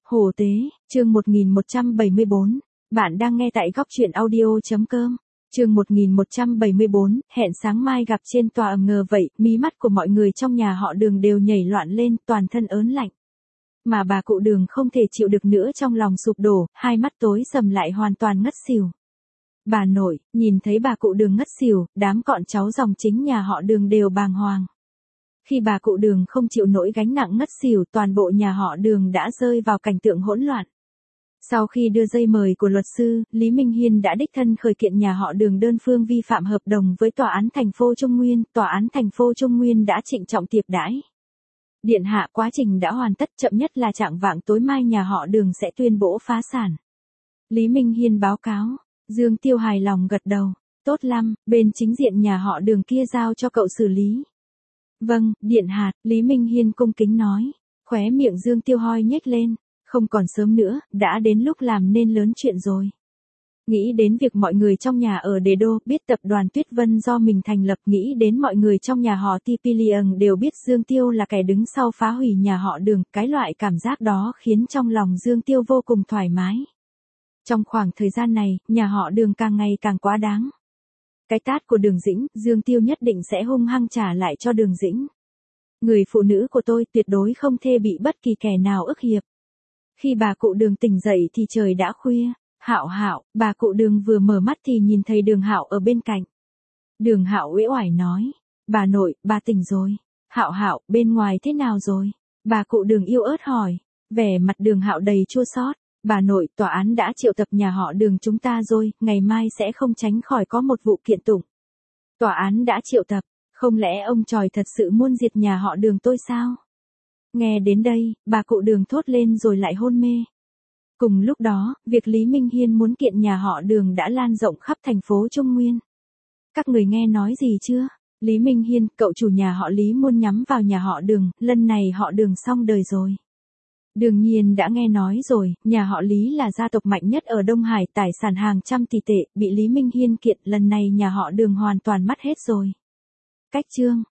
Hồ Tế, chương 1174. Bạn đang nghe tại góc truyện audio.com. Chương 1174, hẹn sáng mai gặp trên tòa ngờ vậy, mí mắt của mọi người trong nhà họ Đường đều nhảy loạn lên, toàn thân ớn lạnh. Mà bà cụ Đường không thể chịu được nữa, trong lòng sụp đổ, hai mắt tối sầm lại hoàn toàn ngất xỉu. Bà nội, nhìn thấy bà cụ Đường ngất xỉu, đám con cháu dòng chính nhà họ Đường đều bàng hoàng. Khi bà cụ Đường không chịu nổi gánh nặng ngất xỉu, toàn bộ nhà họ Đường đã rơi vào cảnh tượng hỗn loạn. Sau khi đưa giấy mời của luật sư, Lý Minh Hiên đã đích thân khởi kiện nhà họ Đường đơn phương vi phạm hợp đồng với Tòa án thành phố Trung Nguyên. Tòa án thành phố Trung Nguyên đã trịnh trọng tiếp đãi. Điện hạ, quá trình đã hoàn tất, chậm nhất là chạng vạng tối mai nhà họ Đường sẽ tuyên bố phá sản. Lý Minh Hiên báo cáo. Dương Tiêu hài lòng gật đầu. Tốt lắm, bên chính diện nhà họ Đường kia giao cho cậu xử lý. Vâng, điện hạ, Lý Minh Hiên cung kính nói. Khóe miệng Dương Tiêu hoi nhếch lên. Không còn sớm nữa, đã đến lúc làm nên lớn chuyện rồi. Nghĩ đến việc mọi người trong nhà ở Đế Đô biết tập đoàn Tuyết Vân do mình thành lập, nghĩ đến mọi người trong nhà họ Tipilion đều biết Dương Tiêu là kẻ đứng sau phá hủy nhà họ Đường, cái loại cảm giác đó khiến trong lòng Dương Tiêu vô cùng thoải mái. Trong khoảng thời gian này, nhà họ Đường càng ngày càng quá đáng. Cái tát của Đường Dĩnh, Dương Tiêu nhất định sẽ hung hăng trả lại cho Đường Dĩnh. Người phụ nữ của tôi tuyệt đối không thể bị bất kỳ kẻ nào ức hiếp. Khi bà cụ Đường tỉnh dậy thì trời đã khuya. Hạo Hạo, bà cụ Đường vừa mở mắt thì nhìn thấy Đường Hạo ở bên cạnh. Đường Hạo uể oải nói, bà nội, bà tỉnh rồi. Hạo Hạo, bên ngoài thế nào rồi? Bà cụ Đường yếu ớt hỏi. Vẻ mặt Đường Hạo đầy chua xót. Bà nội, tòa án đã triệu tập nhà họ Đường chúng ta rồi, ngày mai sẽ không tránh khỏi có một vụ kiện tụng. Tòa án đã triệu tập, không lẽ ông tròi thật sự muốn diệt nhà họ Đường tôi sao? Nghe đến đây, bà cụ Đường thốt lên rồi lại hôn mê. Cùng lúc đó, việc Lý Minh Hiên muốn kiện nhà họ Đường đã lan rộng khắp thành phố Trung Nguyên. Các người nghe nói gì chưa? Lý Minh Hiên, cậu chủ nhà họ Lý muốn nhắm vào nhà họ Đường, lần này họ Đường xong đời rồi. Đương nhiên đã nghe nói rồi, nhà họ Lý là gia tộc mạnh nhất ở Đông Hải, tài sản hàng trăm tỷ tệ, bị Lý Minh Hiên kiện, lần này nhà họ Đường hoàn toàn mất hết rồi. Cách chương